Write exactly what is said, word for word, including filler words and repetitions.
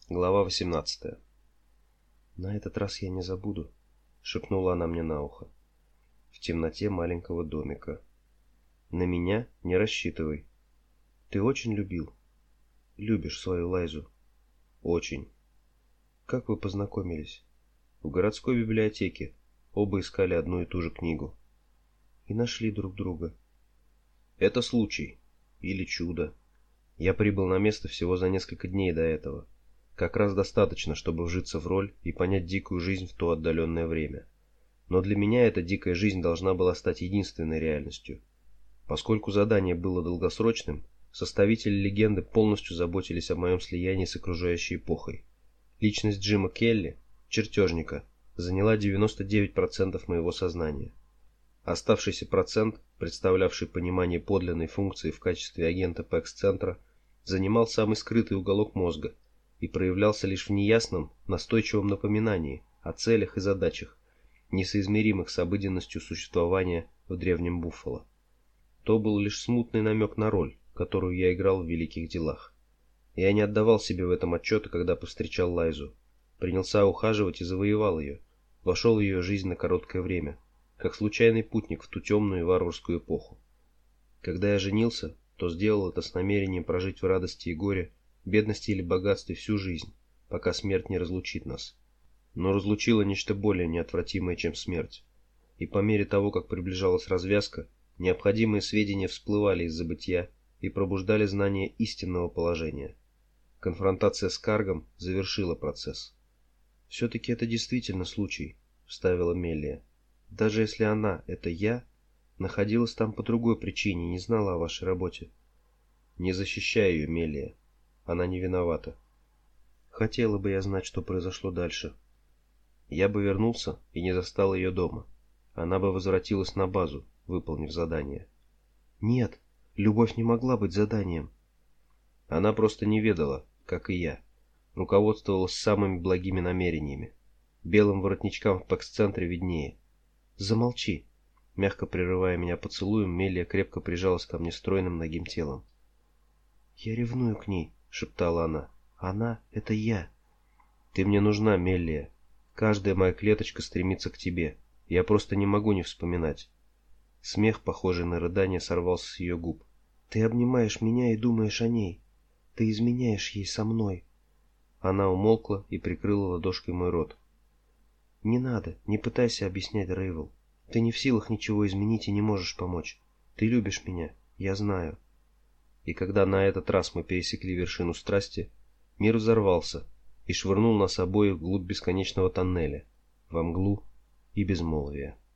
Глава восемнадцатая. «На этот раз я не забуду», — шепнула она мне на ухо. В темноте маленького домика. «На меня не рассчитывай. Ты очень любил? Любишь свою Лайзу?» «Очень». «Как вы познакомились?» «В городской библиотеке. Оба искали одну и ту же книгу». «И нашли друг друга?» «Это случай. Или чудо. Я прибыл на место всего за несколько дней до этого. Как раз достаточно, чтобы вжиться в роль и понять дикую жизнь в то отдаленное время. Но для меня эта дикая жизнь должна была стать единственной реальностью. Поскольку задание было долгосрочным, составители легенды полностью заботились о моем слиянии с окружающей эпохой. Личность Джима Келли, чертежника, заняла девяносто девять процентов моего сознания. Оставшийся процент, представлявший понимание подлинной функции в качестве агента Пэкс-центра, занимал самый скрытый уголок мозга и проявлялся лишь в неясном, настойчивом напоминании о целях и задачах, несоизмеримых с обыденностью существования в древнем Буффало. То был лишь смутный намек на роль, которую я играл в великих делах. Я не отдавал себе в этом отчета, когда повстречал Лайзу. Принялся ухаживать и завоевал ее, вошел в ее жизнь на короткое время, как случайный путник в ту темную и варварскую эпоху. Когда я женился, то сделал это с намерением прожить в радости и горе, бедности или богатстве всю жизнь, пока смерть не разлучит нас. Но разлучило нечто более неотвратимое, чем смерть. И по мере того, как приближалась развязка, необходимые сведения всплывали из забытья и пробуждали знание истинного положения. Конфронтация с Каргом завершила процесс. «Все-таки это действительно случай», — вставила Меллия. «Даже если она, это я, находилась там по другой причине и не знала о вашей работе». «Не защищай ее, Меллия. Она не виновата». «Хотела бы я знать, что произошло дальше». «Я бы вернулся и не застал ее дома. Она бы возвратилась на базу, выполнив задание». «Нет, любовь не могла быть заданием». «Она просто не ведала, как и я. Руководствовалась самыми благими намерениями. Белым воротничкам в Пэкс-центре виднее». «Замолчи». Мягко прерывая меня поцелуем, Меллия крепко прижалась ко мне стройным нагим телом. «Я ревную к ней», — шептала она. «Она — это я». «Ты мне нужна, Меллия. Каждая моя клеточка стремится к тебе. Я просто не могу не вспоминать». Смех, похожий на рыдание, сорвался с ее губ. «Ты обнимаешь меня и думаешь о ней. Ты изменяешь ей со мной». Она умолкла и прикрыла ладошкой мой рот. «Не надо, не пытайся объяснять, Рейвел. Ты не в силах ничего изменить и не можешь помочь. Ты любишь меня, я знаю». И когда на этот раз мы пересекли вершину страсти, мир взорвался и швырнул нас обоих вглубь бесконечного тоннеля, во мглу и безмолвие.